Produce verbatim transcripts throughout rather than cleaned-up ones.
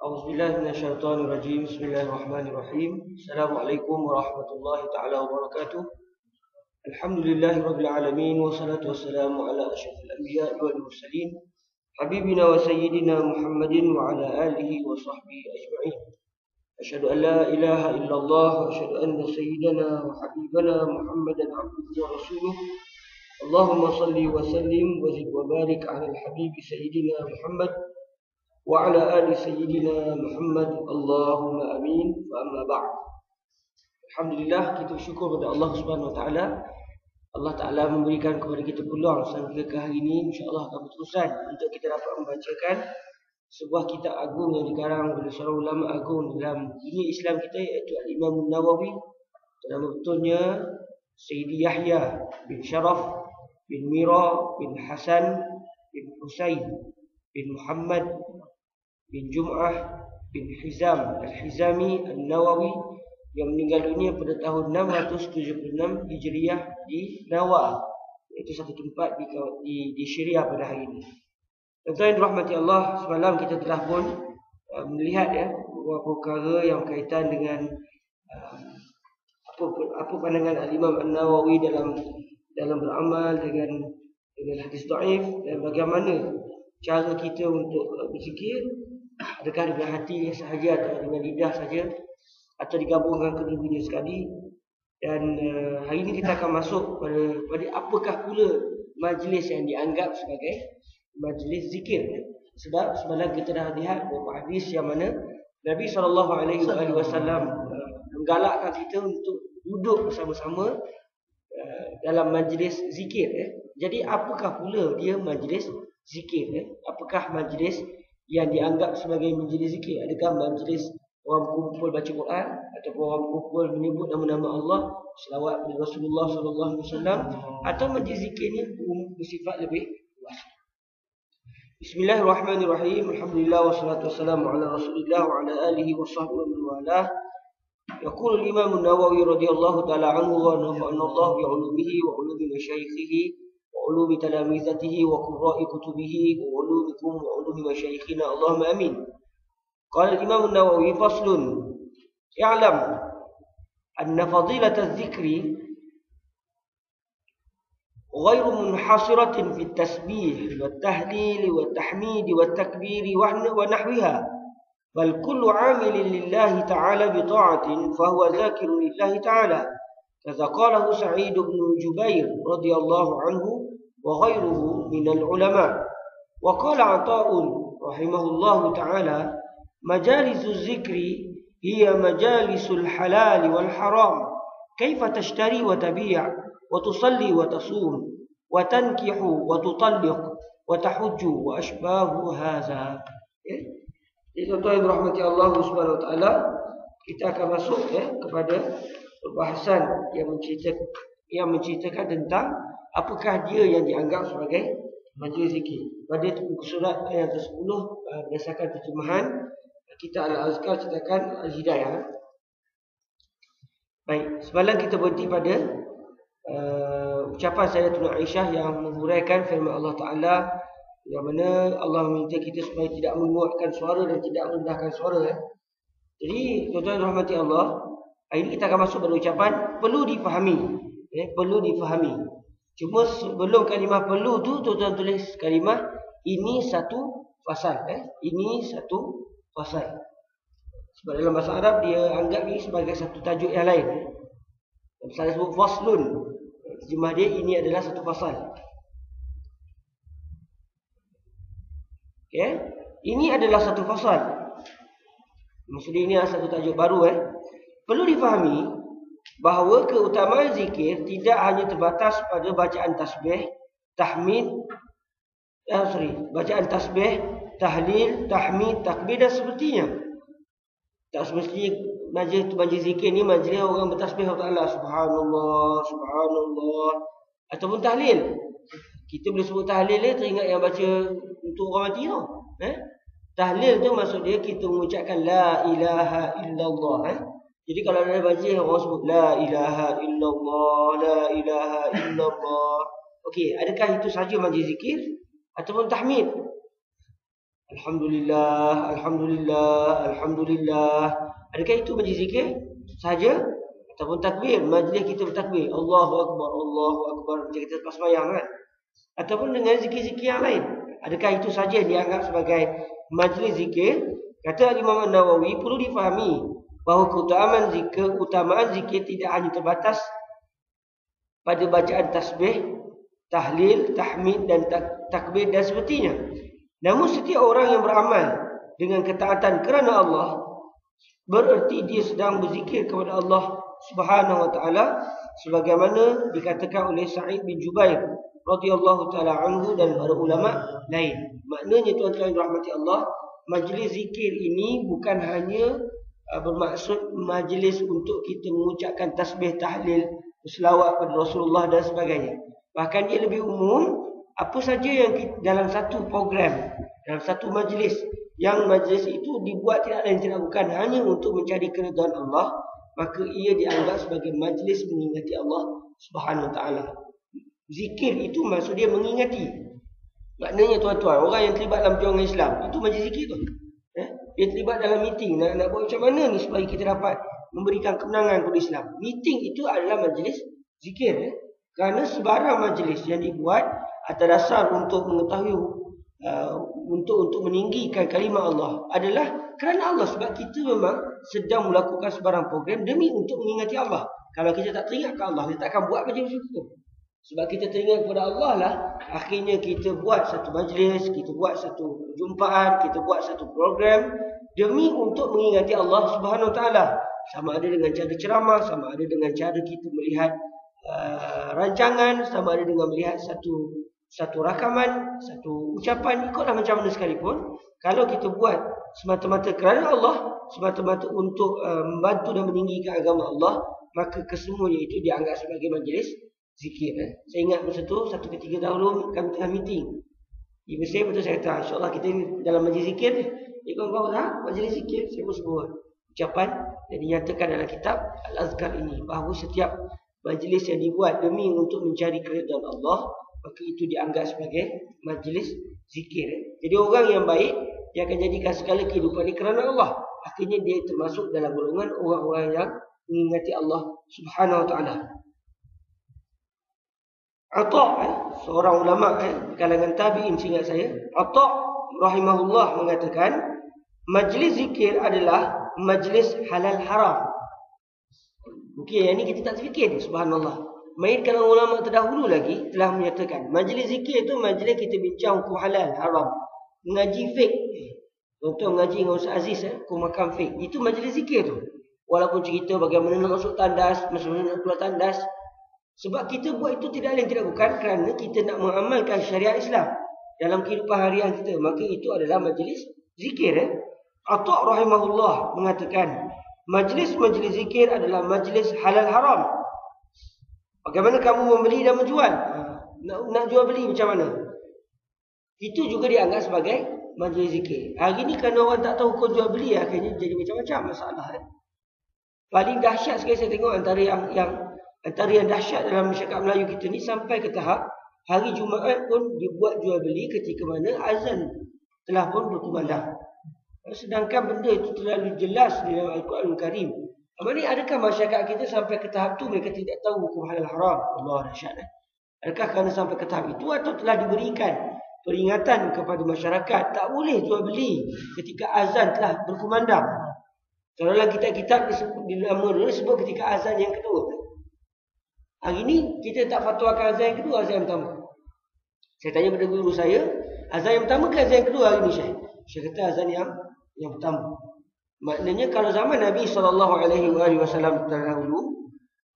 A'udzubillahi minasyaitonir rajim. Bismillahirrahmanirrahim. Assalamualaikum warahmatullahi taala wabarakatuh. Alhamdulillahirabbil alamin wassalatu wassalamu ala asyrafil anbiya'i wal mursalin habibina wa sayyidina Muhammadin wa ala alihi wa sahbihi ajma'in. Asyhadu an la ilaha illallah wa asyhadu anna sayyidana wa habibana Muhammadan abduhu wa rasuluh. Allahumma salli wa sallim wa zid wa barik ala al-habibi sayyidina Muhammad wa ala ali sayyidina Muhammad. Allahumma amin. Wa amma ba'd. Alhamdulillah, kita bersyukur kepada Allah Subhanahu wa taala. Allah Taala memberikan kepada kita peluang sampai ke hari ini, insya-Allah akan berterusan untuk kita dapat membacakan sebuah kitab agung yang dikarang oleh seorang ulama agung dalam dunia Islam kita, iaitu Al-Imam Nawawi. Dalam betulnya Sayyidi Yahya bin Sharaf bin Mira bin Hasan bin Husain bin Muhammad bin Jum'ah bin Hizam Al-Hizami Al-Nawawi yang meninggal dunia pada tahun enam ratus tujuh puluh enam Hijriah di Nawa, iaitu satu tempat di, di, di Syria pada hari ini. Tuan-tuan yang dirahmati Allah, semalam kita telah pun uh, melihat ya beberapa perkara yang berkaitan dengan uh, apa apa pandangan Al-Imam An-Nawawi dalam dalam beramal dengan dengan hadis dhaif, dan bagaimana cara kita untuk uh, berzikir, adakah dengan hati sahaja atau dengan lidah saja, atau digabungkan kedua-duanya sekali. Dan uh, hari ini kita akan masuk pada, pada apakah pula majlis yang dianggap sebagai majlis zikir. Sebab semalam kita dah lihat beberapa hadis yang mana Nabi sallallahu alaihi wasallam uh, menggalakkan kita untuk duduk bersama-sama uh, dalam majlis zikir ya. Jadi apakah pula dia majlis zikir ya? Apakah majlis yang dianggap sebagai majlis zikir? Adakah majlis orang kumpul baca Quran, ataupun orang kumpul menyebut nama-nama Allah, selawat kepada Rasulullah sallallahu alaihi wasallam, atau majlis zikir ni bersifat lebih luas? Bismillahirrahmanirrahim. Alhamdulillah wassalatu wassalamu ala Rasulillah wa ala alihi wa sahbihi wa ala. Yaqulu al-Imam An-Nawawi radhiyallahu ta'ala anhu wa nafa'ana Allah bi 'ulumihi wa 'ulumi masyayikhih wa 'ulumi talamizatihi wa qurra'i kutubihi wa 'ulumikum wa 'ulumi masyayikhina. Allahumma amin. Qala al-Imam An-Nawawi faslun. I'lam anna fadilat adh-dhikri غير منحصرة في التسبيح والتهليل والتحميد والتكبير ونحوها، بل كل عامل لله تعالى بطاعة فهو ذاكر لله تعالى، كذا قاله سعيد بن جبير رضي الله عنه وغيره من العلماء. وقال عطاء رحمه الله تعالى: مجالس الذكر هي مجالس الحلال والحرام، كيف تشتري وتبيع وتصلي وتصوم وتنكح وتطلق وتحج وأشباه هذا. Jadi tuan-tuan yang dirahmati Allah Subhanahu wa taala, kita akan masuk ya kepada perbahasan yang menceritakan yang menceritakan tentang apakah dia yang dianggap sebagai majlis zikir. Pada buku surat ayat kesepuluh berdasarkan terjemahan kita Al-Azkar cetakan Al-Hidayah. Baik, semalam kita berhenti pada Uh, ucapan Sayyidatuna Aisyah yang menghuraikan firman Allah Ta'ala, yang mana Allah meminta kita supaya tidak menguatkan suara dan tidak merendahkan suara ya. Jadi tuan-tuan rahmati Allah, hari ini kita akan masuk pada ucapan perlu difahami ya, perlu difahami. Cuma sebelum kalimah perlu tu, tuan-tuan tulis kalimah ini satu fasal ya. Ini satu fasal. Sebab dalam bahasa Arab dia anggap ini sebagai satu tajuk yang lain. Misalnya sebut faslun, terjemah dia ini adalah satu fasal. Okay? Ini adalah satu fasal. Maksudnya ini adalah satu tajuk baru eh. Perlu difahami bahawa keutamaan zikir tidak hanya terbatas pada bacaan tasbih, tahmid, eh, sorry, bacaan tasbih, tahlil, tahmid, takbir dan sepertinya. Tak semestinya majlis majlis zikir ni majlis orang bertasbih kepada Allah, subhanallah, subhanallah, ataupun tahlil. Kita boleh sebut tahlil ni teringat yang baca untuk orang mati tu. Eh? Tahlil tu maksud dia kita mengucapkan la ilaha illallah. Eh? Jadi kalau ada majlis orang sebut la ilaha illallah, la ilaha illallah. Okey, adakah itu saja majlis zikir ataupun tahmid? Alhamdulillah, Alhamdulillah, Alhamdulillah. Adakah itu majlis zikir sahaja? Ataupun takbir, majlis kita bertakbir, Allahu Akbar, Allahu Akbar, macam kita lepas sembahyang kan? Ataupun dengan zikir-zikir yang lain. Adakah itu saja dianggap sebagai majlis zikir? Kata Imam An-Nawawi, perlu difahami bahawa keutamaan zikir, utamaan zikir tidak hanya terbatas pada bacaan tasbih, tahlil, tahmid dan tak takbir dan sebagainya. Namun setiap orang yang beramal dengan ketaatan kerana Allah, bererti dia sedang berzikir kepada Allah Subhanahu wa taala, sebagaimana dikatakan oleh Sa'id bin Jubair radhiyallahu taala anhu dan para ulama lain. Maknanya tuan-tuan yang dirahmati Allah, majlis zikir ini bukan hanya uh, bermaksud majlis untuk kita mengucapkan tasbih, tahlil, selawat kepada Rasulullah dan sebagainya. Bahkan dia lebih umum, apa saja yang kita, dalam satu program, dalam satu majlis, yang majlis itu dibuat tidak lain tidak bukan hanya untuk mencari keridhaan Allah, maka ia dianggap sebagai majlis mengingati Allah Subhanahu wa taala. Zikir itu maksud dia mengingati. Maknanya tuan-tuan, orang yang terlibat dalam perjuangan Islam, itu majlis zikir tu. Eh? Dia terlibat dalam meeting, nak, nak buat macam mana ni supaya kita dapat memberikan kemenangan kepada Islam. Meeting itu adalah majlis zikir. Eh? Kerana sebarang majlis yang dibuat atas dasar untuk mengetahui, uh, untuk untuk meninggikan kalimah Allah adalah kerana Allah. Sebab kita memang sedang melakukan sebarang program demi untuk mengingati Allah. Kalau kita tak teringatkan Allah, kita takkan buat majlis itu. Sebab kita teringat kepada Allah lah, akhirnya kita buat satu majlis, kita buat satu jumpaan, kita buat satu program demi untuk mengingati Allah Subhanahu wa taala. Sama ada dengan cara ceramah, sama ada dengan cara kita melihat uh, rancangan, sama ada dengan melihat satu satu rakaman, satu ucapan, ikutlah macam mana sekalipun. Kalau kita buat semata-mata kerana Allah, semata-mata untuk uh, membantu dan meninggikan agama Allah, maka kesemuanya itu dianggap sebagai majlis zikir. Eh? Saya ingat masa tu, satu ketika dahulu kami tengah meeting di Mesir, betul saya kata, insyaAllah kita ni dalam majlis zikir ni. Dia kawan-kawan, ha? Majlis zikir. Saya pun sebut ucapan yang dinyatakan dalam kitab Al-Azkar ini, bahawa setiap majlis yang dibuat demi untuk mencari keridhaan Allah, maka itu dianggap sebagai majlis zikir. Eh? Jadi orang yang baik, dia akan jadikan segala kehidupan ini kerana Allah. Akhirnya dia termasuk dalam golongan orang-orang yang mengingati Allah Subhanahu wa taala. Atha, eh, seorang ulama eh, kalangan tabi'in, seingat saya, Atha rahimahullah mengatakan, majlis zikir adalah majlis halal haram. Mungkin yang ini kita tak terfikir, subhanallah. Main kalangan ulama terdahulu lagi telah menyatakan, majlis zikir itu majlis kita bincang hukum halal, haram. Mengaji fiqh. Contoh mengaji dengan Ustaz Aziz, eh, hukum makam fiqh. Itu majlis zikir tu. Walaupun cerita bagaimana nak masuk tandas, macam mana nak keluar tandas. Sebab kita buat itu tidak lain tidak bukan kerana kita nak mengamalkan syariat Islam dalam kehidupan harian kita. Maka itu adalah majlis zikir. Eh? Atha rahimahullah mengatakan, majlis-majlis zikir adalah majlis halal haram. Bagaimana kamu membeli dan menjual? Nak, nak jual beli macam mana? Itu juga dianggap sebagai majlis zikir. Hari ni kerana orang tak tahu hukum jual beli, akhirnya jadi macam-macam masalah. Eh? Paling dahsyat sekali saya tengok antara yang yang Antara yang dahsyat dalam masyarakat Melayu kita ni, sampai ke tahap hari Jumaat pun dibuat jual beli ketika mana azan telah pun berkumandang. Sedangkan benda itu terlalu jelas di dalam Al-Quran Al-Karim. Maksudnya adakah masyarakat kita sampai ke tahap tu mereka tidak tahu hukum halal haram? Allah dahsyat. Eh? Adakah kerana sampai ke tahap itu, atau telah diberikan peringatan kepada masyarakat tak boleh jual beli ketika azan telah berkumandang? Kalau dalam kitab-kitab di dalam disebut ketika azan yang kedua. Hari ni kita tak fatwakan azan yang kedua, azan yang pertama. Saya tanya pada guru saya, azan yang pertama ke azan yang kedua hari ni, Syekh? Syekh kata azan yang yang pertama. Maknanya kalau zaman Nabi sallallahu alaihi wasallam terdahulu,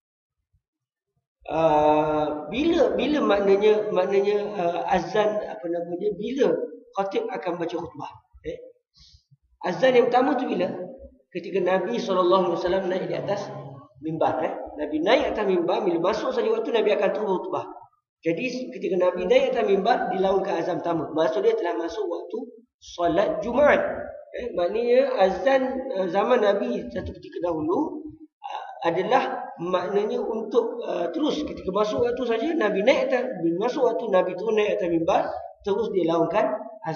uh, bila bila maknanya maknanya uh, azan apa namanya bila khatib akan baca khutbah. Eh? Azan yang pertama tu bila? Ketika Nabi sallallahu alaihi wasallam naik di atas mimbar. Eh? Nabi naik atas mimbar, bila masuk saja waktu Nabi akan terus khutbah. Jadi ketika Nabi naik atas mimbar, dilaungkan azan pertama. Maksud dia telah masuk waktu solat Jumaat. Eh, maknanya azan uh, zaman Nabi satu ketika dahulu uh, adalah maknanya untuk uh, terus ketika masuk waktu saja Nabi naik atas, bila masuk waktu Nabi tu naik atas mimbar, terus dilaungkan azan.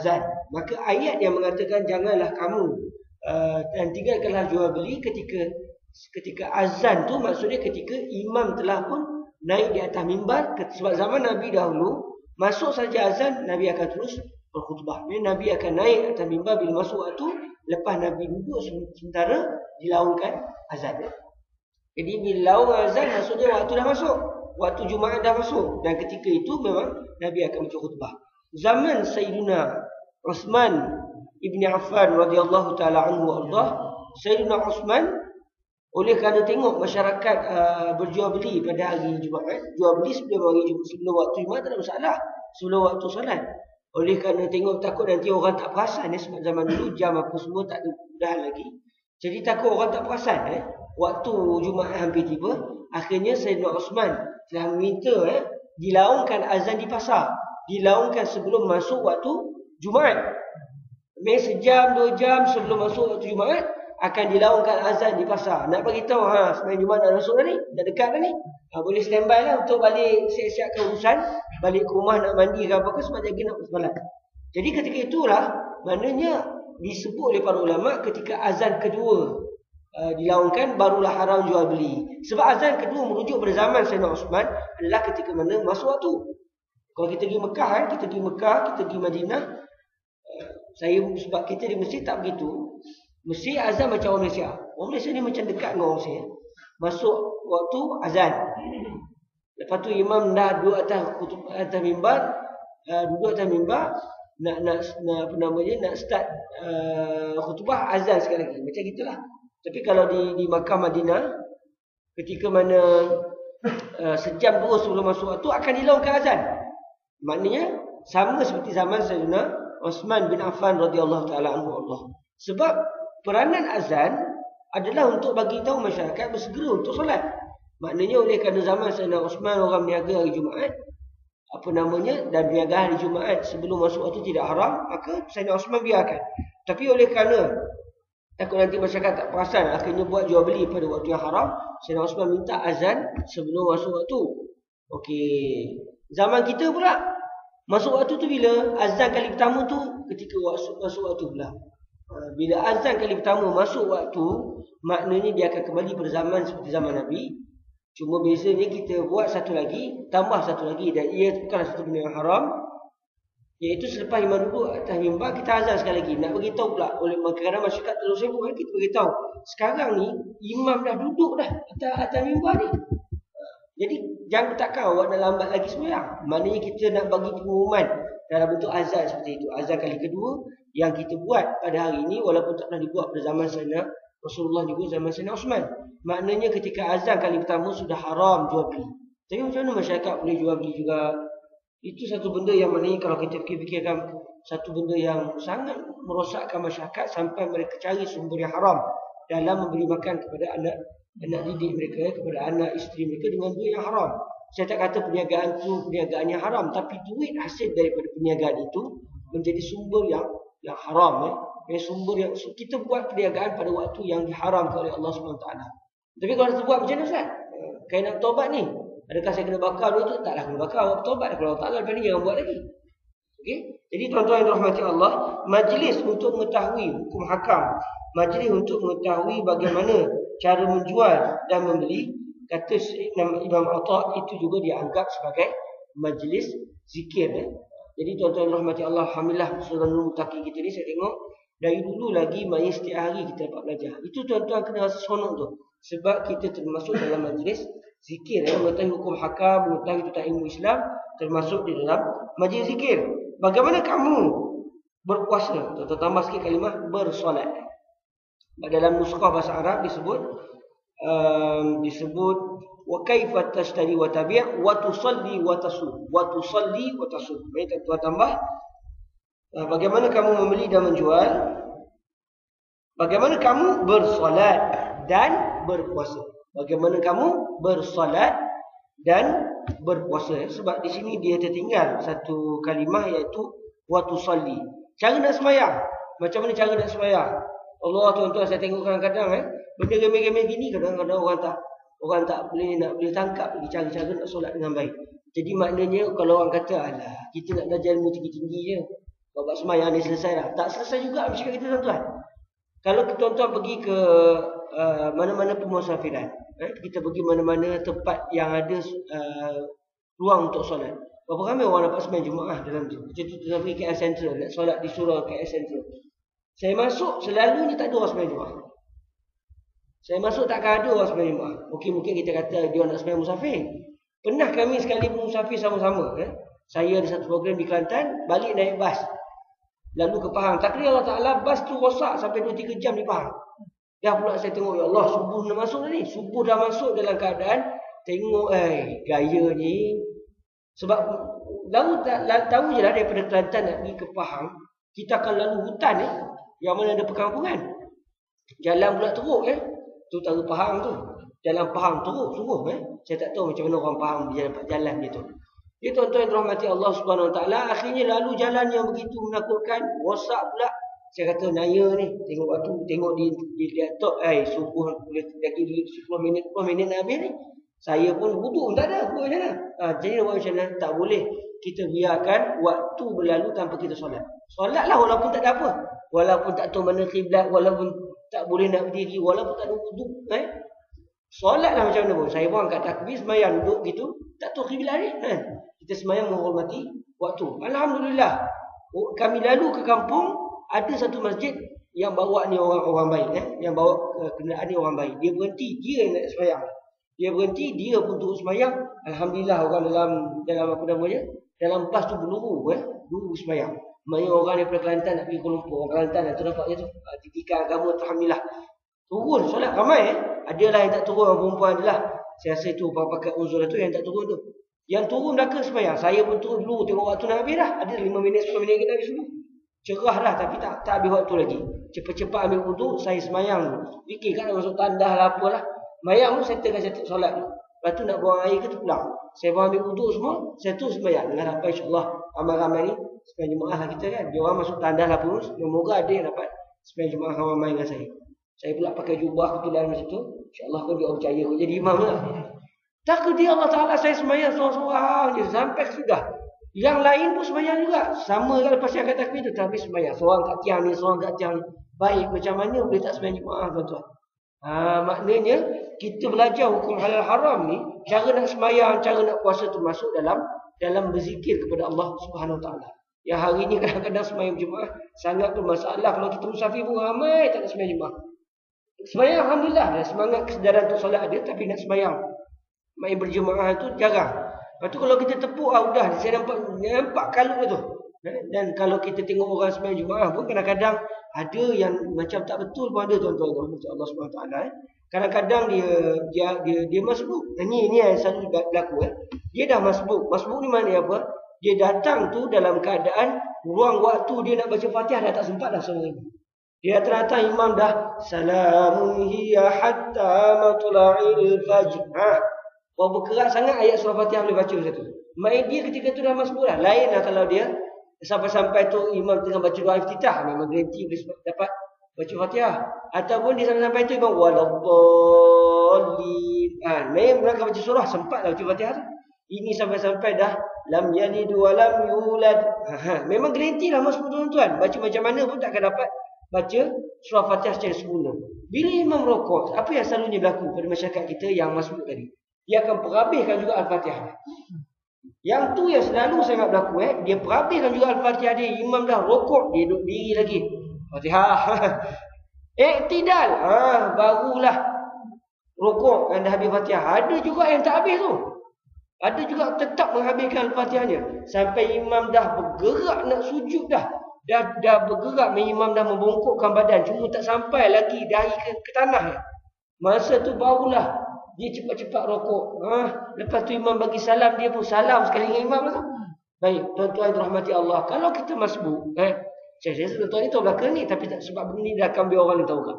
Maka ayat yang mengatakan janganlah kamu uh, dan tinggalkanlah jual beli ketika ketika azan tu maksudnya ketika imam telah pun naik di atas mimbar. Sebab zaman Nabi dahulu masuk saja azan Nabi akan terus berkhutbah. Nabi akan naik atas mimbar bila masuk waktu, lepas Nabi duduk sementara dilaungkan azan. Jadi bila laung azan maksudnya waktu dah masuk, waktu Jumaat dah masuk, dan ketika itu memang Nabi akan baca khutbah. Zaman Sayyidina Uthman ibni Affan radhiyallahu taala anhu Allah, Sayyidina Uthman oleh kerana tengok masyarakat uh, berjual beli pada hari Jumaat, jual beli sebelum hari Jumaat, sebelum waktu Jumaat tak ada masalah, sebelum waktu solat. Oleh kerana tengok takut nanti orang tak perasan, eh, sebab zaman dulu jam apa semua tak ada mudah lagi. Jadi takut orang tak perasan, eh, waktu Jumaat hampir tiba. Akhirnya Sayyidina Uthman telah meminta eh, dilaungkan azan di pasar, dilaungkan sebelum masuk waktu Jumaat. Memang sejam dua jam sebelum masuk waktu Jumaat akan dilaungkan azan di pasar. Nak bagi tahu ha sembahyang Jumaat dah masuk dah ni, dah dekat dah ni. Ha, boleh standby lah untuk balik siap-siapkan urusan, balik ke rumah nak mandi ke apa ke sebab jaga nak solat. Jadi ketika itulah maknanya disebut oleh para ulama ketika azan kedua uh, dilaungkan barulah haram jual beli. Sebab azan kedua merujuk pada zaman Sayyidina Uthman adalah ketika mana masuk waktu. Kalau kita pergi Mekah kan, kita pergi Mekah, kita pergi Madinah, uh, saya sebab kita di Mesir tak begitu. Mesir azan macam orang Malaysia. Orang Malaysia ni macam dekat dengan orang Mesir. Masuk waktu azan. Lepas tu imam dah duduk atas kutub, atas mimbar, uh, duduk atas mimbar nak nak nak apa namanya nak start uh, khutbah azan sekali lagi. Macam gitulah. Tapi kalau di di Makkah Madinah ketika mana uh, sejam dua sebelum masuk waktu akan dilaungkan azan. Maknanya sama seperti zaman Sayyidina Uthman bin Affan radhiyallahu taala anhu Allah. Sebab peranan azan adalah untuk bagi tahu masyarakat bersegera untuk solat. Maknanya oleh kerana zaman Sayyidina Uthman orang berniaga hari Jumaat, apa namanya, dan berniaga hari Jumaat sebelum masuk waktu tidak haram, maka Sayyidina Uthman biarkan. Tapi oleh kerana takut nanti masyarakat tak perasan, akhirnya buat jual beli pada waktu yang haram, Sayyidina Uthman minta azan sebelum masuk waktu. Okey, zaman kita pula masuk waktu tu bila? Azan kali pertama tu ketika masuk, masuk waktu pula. Bila azan kali pertama masuk waktu, maknanya dia akan kembali pada zaman seperti zaman Nabi. Cuma bezanya kita buat satu lagi, tambah satu lagi, dan ia bukan satu benda yang haram, iaitu selepas imam duduk atas mimbar kita azan sekali lagi. Nak beritahu pula, oleh kadang-kadang masyarakat terlalu sibuk kan, kita beritahu sekarang ni imam dah duduk dah atas, atas mimbar ni. Jadi jangan takkan awak nak lambat lagi sembahyang. Maknanya kita nak bagi pengumuman dalam bentuk azan seperti itu. Azan kali kedua yang kita buat pada hari ini, walaupun tak pernah dibuat pada zaman Sayyidina Rasulullah juga, zaman Sayyidina Uthman. Maknanya ketika azan kali pertama sudah haram jual beli. Tapi macam mana masyarakat boleh jual beli juga? Itu satu benda yang maknanya kalau kita fikir-fikirkan, satu benda yang sangat merosakkan masyarakat sampai mereka cari sumber yang haram dalam memberi makan kepada anak anak didik mereka, kepada anak isteri mereka dengan duit yang haram. Saya tak kata perniagaan itu perniagaan yang haram, tapi duit hasil daripada perniagaan itu menjadi sumber yang yang haram. Eh. Yang sumber yang kita buat perniagaan pada waktu yang diharamkan oleh Allah subhanahu wa taala. Tapi kalau kita buat macam mana Ustaz? Kain nak taubat ni, adakah saya kena bakar duit tu? Taklah kena bakar, awak taubat kalau Allah Taala, lepas ni jangan buat lagi. Okey? Jadi tuan-tuan yang dirahmati Allah, majlis untuk mengetahui hukum hakam, majlis untuk mengetahui bagaimana cara menjual dan membeli, kata Imam Atha, itu juga dianggap sebagai majlis zikir. Eh? Jadi tuan-tuan yang dirahmati Allah, alhamdulillah saudara Nur Mutaqi kita ni, saya tengok dari dulu lagi main setiap hari kita dapat belajar. Itu tuan-tuan kena rasa seronok tu. Sebab kita termasuk dalam majlis zikir, eh? mengetahui hukum hakam, mengetahui tentang ilmu Islam, termasuk di dalam majlis zikir. Bagaimana kamu berpuasa? Tuan-tuan tambah sikit kalimah bersolat. Dalam nuskah bahasa Arab disebut um, disebut wa kaifa tashtari wa tabi' wa tusalli wa tasum. Wa tusalli wa tasum. Baik, tuan tambah uh, bagaimana kamu membeli dan menjual, bagaimana kamu bersolat dan berpuasa. Bagaimana kamu bersolat dan berpuasa. Sebab di sini dia tertinggal satu kalimah, iaitu wa tusalli. Cara nak sembahyang. Macam mana cara nak sembahyang? Allah, tuan-tuan, saya tengok kadang-kadang eh, benda remeh-remeh gini kadang-kadang orang tak orang tak boleh nak boleh tangkap lagi cara-cara nak solat dengan baik. Jadi maknanya kalau orang kata, alah, kita nak belajar ilmu tinggi-tinggi je, Babak semayang ni selesai dah. Tak selesai juga masyarakat kita tuan-tuan. Kalau tuan-tuan pergi ke uh, mana-mana pemusafiran, eh, kita pergi mana-mana tempat yang ada uh, ruang untuk solat. Berapa ramai orang dapat sembahyang Jumaat dalam tu. Macam tu tuan pergi K L Central, nak solat di surau K L Central. Saya masuk, selalunya tak ada orang sembahyang Jumaat. Saya masuk takkan ada orang sembahyang Jumaat. Mungkin-mungkin kita kata dia nak sembahyang musafir. Pernah kami sekali musafir sama-sama. Eh? Saya ada satu program di Kelantan, balik naik bas. Lalu ke Pahang. Takdir Allah Ta'ala, bas tu rosak sampai dua tiga jam di Pahang. Dah pula saya tengok, ya Allah, subuh dah masuk dah ni. Subuh dah masuk dalam keadaan, tengok, eh, gaya ni. Sebab, lalu tahu je lah daripada Kelantan nak pergi ke Pahang, kita akan lalu hutan eh, yang mana ada perkampungan. Jalan pula teruk eh. Tu utara Pahang tu. Jalan Pahang teruk, sungguh eh. Saya tak tahu macam mana orang Pahang dia dapat jalan dia tu. Dia tuan-tuan yang dirahmati Allah Subhanahu Wa Taala, akhirnya lalu jalan yang begitu menakutkan, rosak pula. Saya kata naya ni, tengok waktu, tengok di di laptop, eh subuh boleh lagi sepuluh minit, sepuluh minit nak habis ni. Saya pun wuduk tak ada, buat macam mana? Ha, jadi buat macam mana? Tak boleh kita biarkan waktu berlalu tanpa kita solat. Solatlah walaupun tak ada apa. Walaupun tak tahu mana kiblat, walaupun tak boleh nak berdiri, walaupun tak ada wuduk, eh. Solatlah macam mana pun. Saya pun angkat takbir sembahyang duduk gitu, tak tahu kiblat ni. Ha. Kita sembahyang menghormati waktu. Alhamdulillah. Kami lalu ke kampung, ada satu masjid yang bawa ni orang-orang baik eh, yang bawa uh, kenderaan ni orang baik. Dia berhenti, dia nak sembahyang. Dia berhenti, dia pun turut sembahyang. Alhamdulillah orang dalam dalam apa namanya? Dalam bas tu berluru eh, berluru sembahyang. Maknanya orang daripada Kelantan nak pergi Kuala Lumpur, orang Kelantan tu nampak je tu. Uh, Didikan agama tu alhamdulillah. Turun solat ramai eh. Adalah yang tak turun, orang perempuan adalah. Saya rasa itu pakai uzur tu yang tak turun tu. Yang turun belakang sembahyang. Saya pun turun dulu tengok waktu nak habis dah. Ada lima minit sepuluh minit kita habis subuh. Cerah dah tapi tak tak habis waktu lagi. Cepat-cepat ambil wuduk, saya sembahyang. Fikir kan nak masuk tandah lah apalah. Sembahyang tu settlekan settle solat tu. Lepas tu nak buang air ke tu pulang. Saya pun ambil wuduk semua, saya tu sembahyang. Dengan harapan insya-Allah ramai-ramai ni sembahyang Jumaat lah kita kan. Dia orang masuk tandah lah pun, semoga ada yang dapat sembahyang Jumaat ramai dengan saya. Saya pula pakai jubah kebetulan masa tu. InsyaAllah pun dia orang percaya aku jadi imam lah. Takdir Allah Ta'ala saya sembahyang seorang-seorang je sampai sudah. Yang lain pun sembahyang juga. Sama kan lepas yang kata takbir tu. Tapi sembahyang. Seorang kat tiang ni, seorang kat tiang ni. Baik macam mana boleh tak sembahyang Jumaat tuan-tuan. Ha, maknanya kita belajar hukum halal haram ni. Cara nak sembahyang, cara nak puasa tu masuk dalam dalam berzikir kepada Allah Subhanahu Wa Ta'ala. Yang hari ni kadang-kadang sembahyang Jumaat sangat tu masalah. Kalau kita musafir pun ramai tak nak sembahyang Jumaat. Sembahyang Alhamdulillah. Semangat kesedaran untuk solat ada. Tapi nak sembahyang main berjemaah tu jarang. Lepas tu kalau kita tepuk ah udah saya nampak nampak kalut tu. Dan kalau kita tengok orang sembahyang Jumaat pun kadang-kadang ada yang macam tak betul pun ada tuan-tuan Allah Subhanahu Wa Taala. Kadang-kadang dia dia dia dia masbuk. Ini ini yang selalu berlaku eh. Dia dah masbuk. Masbuk ni mana apa? Dia datang tu dalam keadaan ruang waktu dia nak baca Fatihah dah tak sempat dah semua ini. Dia datang imam dah salamun hiya hatta matla'il fajr. Ha. Kalau berkerak sangat ayat surah Fatihah boleh baca satu. Main dia ketika tu dah masbuk dah. Lain lah kalau dia sampai-sampai tu imam tengah baca doa iftitah. Memang garanti boleh dapat baca Fatihah. Ataupun dia sampai-sampai tu imam waladdallin. Ha, main mereka baca surah sempat lah baca Fatihah tu. Ini sampai-sampai dah lam yalid wa lam yulad. Ha, ha. Memang garanti lah masbuk tuan-tuan. Baca macam mana pun tak akan dapat baca surah Fatihah secara sempurna. Bila imam rokok, apa yang selalunya berlaku pada masyarakat kita yang masbuk tadi? Dia akan perhabiskan juga Al-Fatihah. Yang tu yang selalu sangat berlaku eh. Dia perhabiskan juga Al-Fatihah dia. Imam dah rokok, dia duduk diri lagi. Fatihah. Iktidal. Ha, barulah rokok dan dah habis Fatihah. Ada juga yang tak habis tu. Ada juga tetap menghabiskan Al-Fatihahnya. Sampai imam dah bergerak nak sujud dah. Dah, dah bergerak, imam dah membongkokkan badan. Cuma tak sampai lagi dahi ke, ke tanah. Masa tu barulah dia cepat-cepat rokok. Ha, lepas tu imam bagi salam, dia pun salam sekali dengan imam lah. Baik, tuan-tuan dirahmati Allah. Kalau kita masbuk, eh, saya rasa tuan-tuan ni tahu belakang ni, tapi tak, sebab benda ni dah akan biar orang ni tahu kan.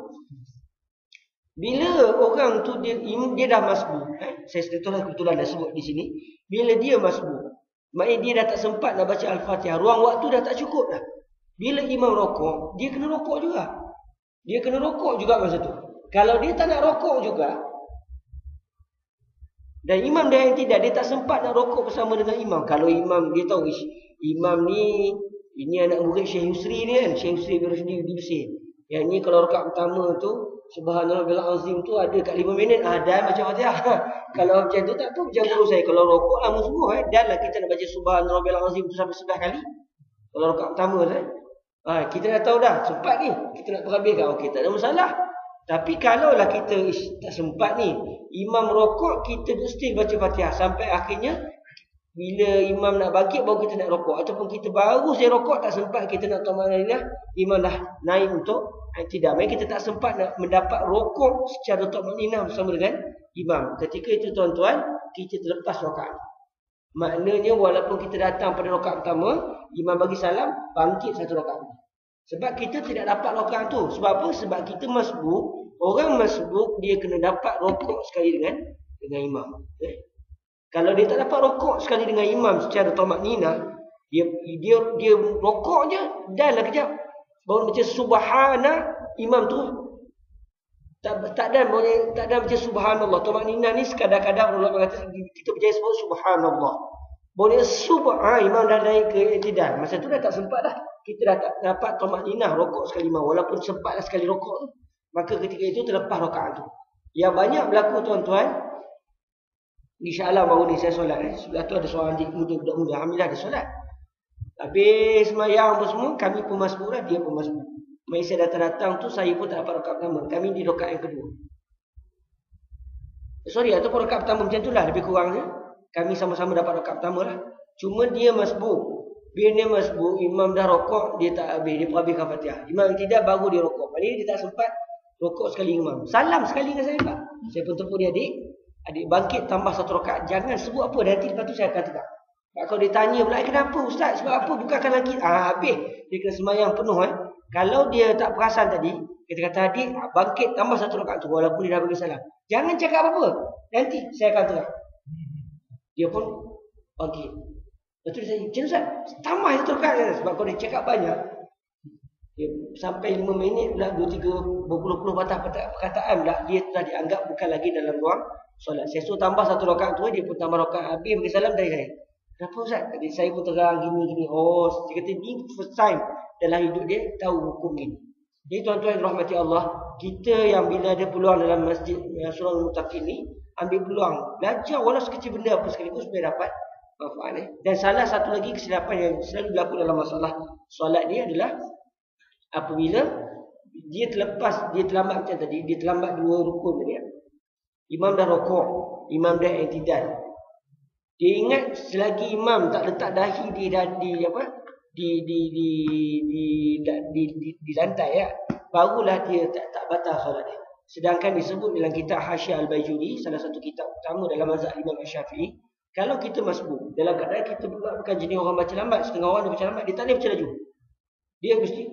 Bila orang tu dia dia dah masbuk, eh, saya setelah kebetulan dah sebut di sini, bila dia masbuk, maknanya dia dah tak sempat nak baca Al-Fatihah, ruang waktu dah tak cukup dah. Bila imam rokok, dia kena rokok juga. Dia kena rokok juga masa tu. Kalau dia tak nak rokok juga, dan imam dia yang tidak, dia tak sempat nak rokok bersama dengan imam. Kalau imam dia tahu imam ni Ini anak murid Syekh Yusri ni kan, Syekh Yusri bin Rushdi di Mesir. Yang ni kalau rakaat pertama tu Subhanallahil azim tu ada kat lima minit, ah dah baca Fatihah. Kalau macam tu tak tahu macam guru saya, kalau rokok lama semua eh, dah lah kita nak baca Subhanallahil azim tu sampai sebelas kali. Kalau rakaat pertama tu eh. Ah kita dah tahu dah sempat ni, kita nak terhabiskan, okey tak ada masalah. Tapi kalau lah kita ish, tak sempat ni, imam rokok kita mesti baca Fatihah sampai akhirnya bila imam nak bangkit baru kita nak rokok, ataupun kita baru saya rokok tak sempat kita nak tamanah, imam dah naik untuk tidak, main kita tak sempat nak mendapat rokok secara tamanah bersama dengan imam. Ketika itu tuan-tuan, kita terlepas rakaat. Maknanya walaupun kita datang pada rakaat pertama, imam bagi salam, bangkit satu rakaat. Sebab kita tidak dapat rakaat tu. Sebab apa? Sebab kita masbuk. Orang masbuk dia kena dapat rokok sekali dengan dengan imam. Okay? Kalau dia tak dapat rokok sekali dengan imam secara tamakninah, dia dia dia rokok je, dah lah kejap. Baru baca subhana, imam tu tak tak ada boleh tak ada baca subhanallah. Tamakninah ni kadang-kadang ulama kata kita percaya sebut subhanallah. Boleh subha, imam dah naik ke i'tidal. Masa tu dah tak sempat dah. Kita dah tak dapat tamakninah rokok sekali imam, walaupun sempatlah sekali rokok tu. Maka ketika itu terlepas rakaat tu. Yang banyak berlaku tuan-tuan, InsyaAllah baru ni saya solat eh. Sebelah tu ada seorang adik muda, budak-muda, alhamdulillah ada solat. Habis semayang apa semua, kami pun masbuk lah, dia pun masbuk. Mari saya datang-datang tu, saya pun tak dapat rakaat pertama. Kami di rakaat yang kedua. Sorry, ataupun rakaat pertama macam tu lah, lebih kurangnya. Kami sama-sama dapat rakaat pertama lah. Cuma dia masbuk. Bila dia masbuk, imam dah rokok, dia tak habis, dia pun habiskan Fatihah. Imam tidak, baru dia rokok. Maksudnya dia tak sempat rokok sekali imam. Salam sekali dengan saya Pak. Saya pun tepuk dia, adik. Adik bangkit tambah satu rakaat. Jangan sebut apa. Nanti lepas tu saya akan tegak. Kalau dia tanya pula, eh, kenapa Ustaz? Sebab apa? Bukankah lagi? Ah, habis. Dia kena semayang penuh. Eh. Kalau dia tak perasan tadi, kita kata adik, bangkit tambah satu rakaat tu. Walaupun dia dah bagi salam. Jangan cakap apa-apa. Nanti saya akan tegak. Dia pun bangkit. Lepas tu dia tanya, macam Ustaz? Tambah satu rakaat. Sebab kalau dia cakap banyak, dia sampai lima minit pula, dua tiga berpuluh-puluh patah perkataan pula, dia telah dianggap bukan lagi dalam ruang solat. Saya suruh tambah satu rakaat tu, dia pun tambah rakaat, habis bagi salam dari saya. Kenapa Ustaz? Jadi saya pun terang gini-gini. Oh, dia kata ni first time dalam hidup dia tahu hukum gini. Jadi tuan-tuan yang rahmati Allah, kita yang bila ada peluang dalam masjid Surah Al-Muttaqin ni, ambil peluang, belajar walau sekecil benda apa sekalipun supaya dapat manfaat. Eh. Dan salah satu lagi kesilapan yang selalu berlaku dalam masalah solat ni adalah apabila dia terlepas, dia terlambat macam tadi, dia terlambat dua rukun tadi. Imam dah rokok, imam dah i'tidal. Dia ingat selagi imam tak letak dahi di di apa? Di di di di di, di, di, di lantai ya, barulah dia tak tak batal solat dia. Sedangkan disebut dalam kitab Hasyiah Al-Baijuri, salah satu kitab utama dalam mazhab Imam Syafi'i, kalau kita masbuk, dalam keadaan kita bukan jenis orang baca lambat, setengah orang dia baca lambat, dia tak boleh baca laju. Dia mesti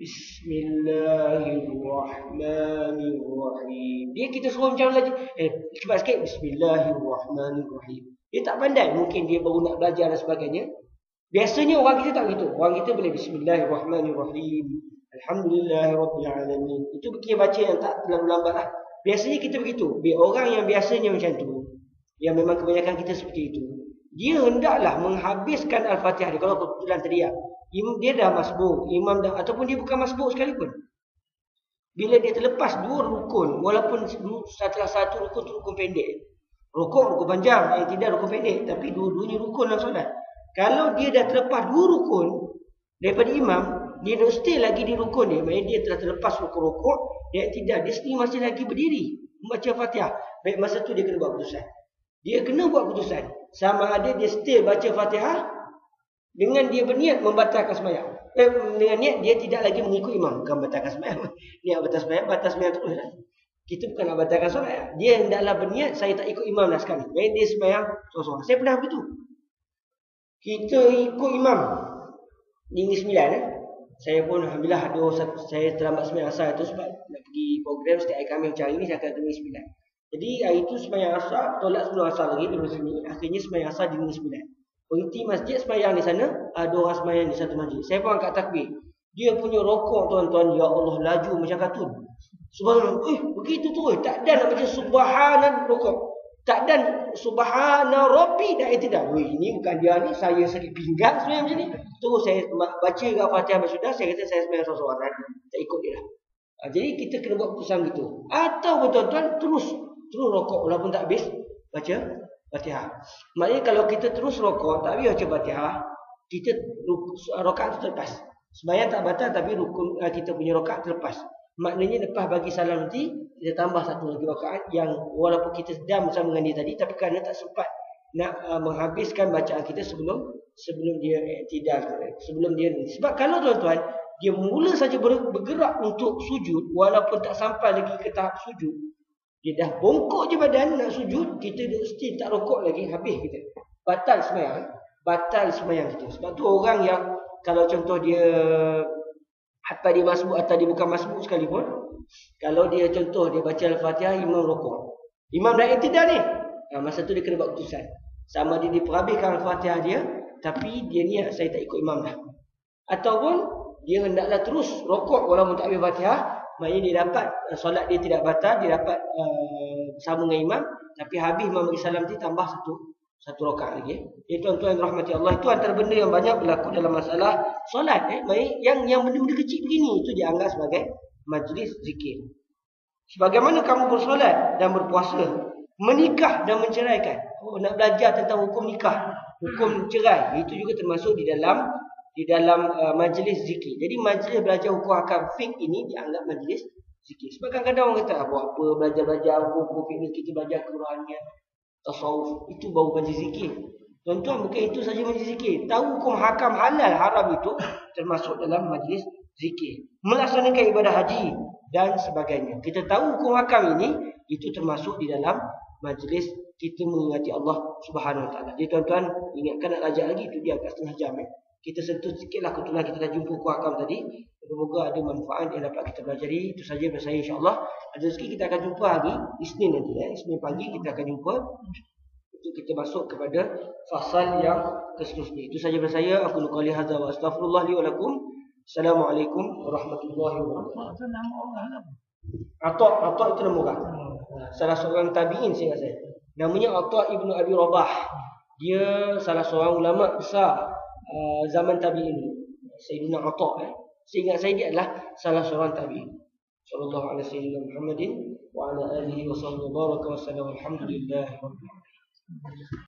Bismillahirrahmanirrahim. Dia kita suruh macam lagi. Eh, cepat sikit. Bismillahirrahmanirrahim. Dia tak pandai. Mungkin dia baru nak belajar dan sebagainya. Biasanya orang kita tak begitu. Orang kita boleh Bismillahirrahmanirrahim. Alhamdulillahirrabbilalamin. Itu kita baca yang tak terlalu lambat lah. Biasanya kita begitu. Biar orang yang biasanya macam tu, yang memang kebanyakan kita seperti itu, dia hendaklah menghabiskan Al-Fatihah dia. Kalau kebetulan tadi ya, dia dah masbuk, imam dah, ataupun dia bukan masbuk sekalipun, bila dia terlepas dua rukun, walaupun setelah satu rukun tu rukun pendek, rukun rukun panjang, yang tidak rukun pendek, tapi dua-duanya rukun dalam solat. Kalau dia dah terlepas dua rukun daripada imam, dia mesti lagi di rukun dia, maksudnya dia telah terlepas rukun-rukun, dia tidak, dia sendiri masih lagi berdiri membaca Fatihah. Baik masa tu dia kena buat keputusan. Dia kena buat keputusan sama ada dia still baca Fatihah dengan dia berniat membatalkan sembahyang. Eh, dengan niat dia tidak lagi mengikut imam. Bukan batalkan sembahyang. Niat batal sembahyang, batal sembahyang terus lah. Kita bukan nak batalkan solat. Dia hendaklah berniat, saya tak ikut imam dah sekali. Baik dia sembahyang seorang-seorang. Saya pernah begitu. Kita ikut imam di Negeri Sembilan. Eh. Saya pun alhamdulillah ada saya terlambat sembahyang asar itu sebab nak pergi program setiap hari kami macam hari ni saya akan ke Negeri Sembilan. Jadi hari itu sembahyang asar, tolak sebelum asar lagi dari sini. Akhirnya sembahyang asar di Negeri Sembilan. Berhenti masjid sembahyang di sana, ada orang sembahyang di satu masjid. Saya pun angkat takbir. Dia punya rokok tuan-tuan, ya Allah laju macam kartun. Subhanallah, eh begitu tu, tak ada nak baca subhanan rokok. Tak dan subhana rabbi dah i'tidal. Weh, ini bukan dia ni, saya sakit pinggang sebenarnya macam ni. Terus saya baca kat Fatihah sudah, saya kata saya sembahyang seorang-seorang. Tak ikut dia lah. Ha, jadi kita kena buat keputusan gitu. Atau betul-betul terus terus rokok walaupun tak habis baca Fatihah. Maknanya kalau kita terus rokok tak habis baca Fatihah, kita rakaat tu terlepas. Sembahyang tak batal tapi rukun kita punya rakaat terlepas. Maknanya lepas bagi salam nanti kita tambah satu lagi rakaat yang walaupun kita sedang bersama dengan dia tadi, tapi kerana tak sempat nak uh, menghabiskan bacaan kita sebelum sebelum dia tidak sebelum dia ni. Sebab kalau tuan-tuan dia mula saja bergerak untuk sujud walaupun tak sampai lagi ke tahap sujud, dia dah bongkok je badan nak sujud, kita still tak rokok lagi, habis kita. Batal sembahyang, batal sembahyang kita. Sebab tu orang yang kalau contoh dia atau dia masbuk atau dia bukan masbuk sekalipun, kalau dia contoh dia baca Al-Fatihah, imam rokok, imam dah i'tidal ni, ha, masa tu dia kena buat keputusan. Sama dia diperhabiskan Al-Fatihah dia, tapi dia niat saya tak ikut imam dah. Ataupun dia hendaklah terus rokok walaupun tak habis Fatihah, maknanya dia dapat uh, solat dia tidak batal, dia dapat uh, bersama dengan imam, tapi habis imam bagi salam tu tambah satu satu rakaat lagi. Ya tuan-tuan rahmati Allah, itu antara benda yang banyak berlaku dalam masalah solat eh. Yang yang benda-benda kecil begini itu dianggap sebagai majlis zikir. Sebagaimana kamu bersolat dan berpuasa, menikah dan menceraikan. Oh, nak belajar tentang hukum nikah, hukum cerai, itu juga termasuk di dalam di dalam uh, majlis zikir. Jadi majlis belajar hukum akam fiqh ini dianggap majlis zikir. Sebab kadang-kadang orang kata apa apa belajar-belajar hukum fiqh ni, kita belajar Qurannya, tasawuf, itu baru majlis zikir. Tuan-tuan, bukan itu saja majlis zikir. Tahu hukum hakam halal haram itu termasuk dalam majlis zikir. Melaksanakan ibadah haji dan sebagainya. Kita tahu hukum hakam ini, itu termasuk di dalam majlis kita mengingati Allah Subhanahu Wa Taala. Jadi tuan-tuan, ingatkan nak lajak lagi, itu dia agak setengah jam eh. Kita sentuh sikitlah, kebetulan kita dah jumpa hukum hakam tadi. Semoga ada manfaat yang dapat kita pelajari. Itu saja dari saya, insya-Allah. Ada rezeki kita akan jumpa hari Isnin nanti eh. Isnin pagi kita akan jumpa untuk kita masuk kepada fasal yang seterusnya. Itu saja dari saya. Aku qouli hadza wa astaghfirullah li wa lakum. Assalamualaikum warahmatullahi wabarakatuh. Itu nama orang apa? Atta', Atta' itu nama orang. Salah seorang tabi'in saya rasa. Namanya Atta' Ibnu Abi Rabah. Dia salah seorang ulama besar uh, zaman tabi'in. Sayyidina Atta' eh. Seingat saya dia adalah salah seorang tabi'in. Sallallahu alaihi wasallam Muhammadin wa ala alihi wa sahbihi wa baraka wa sallam. Alhamdulillah.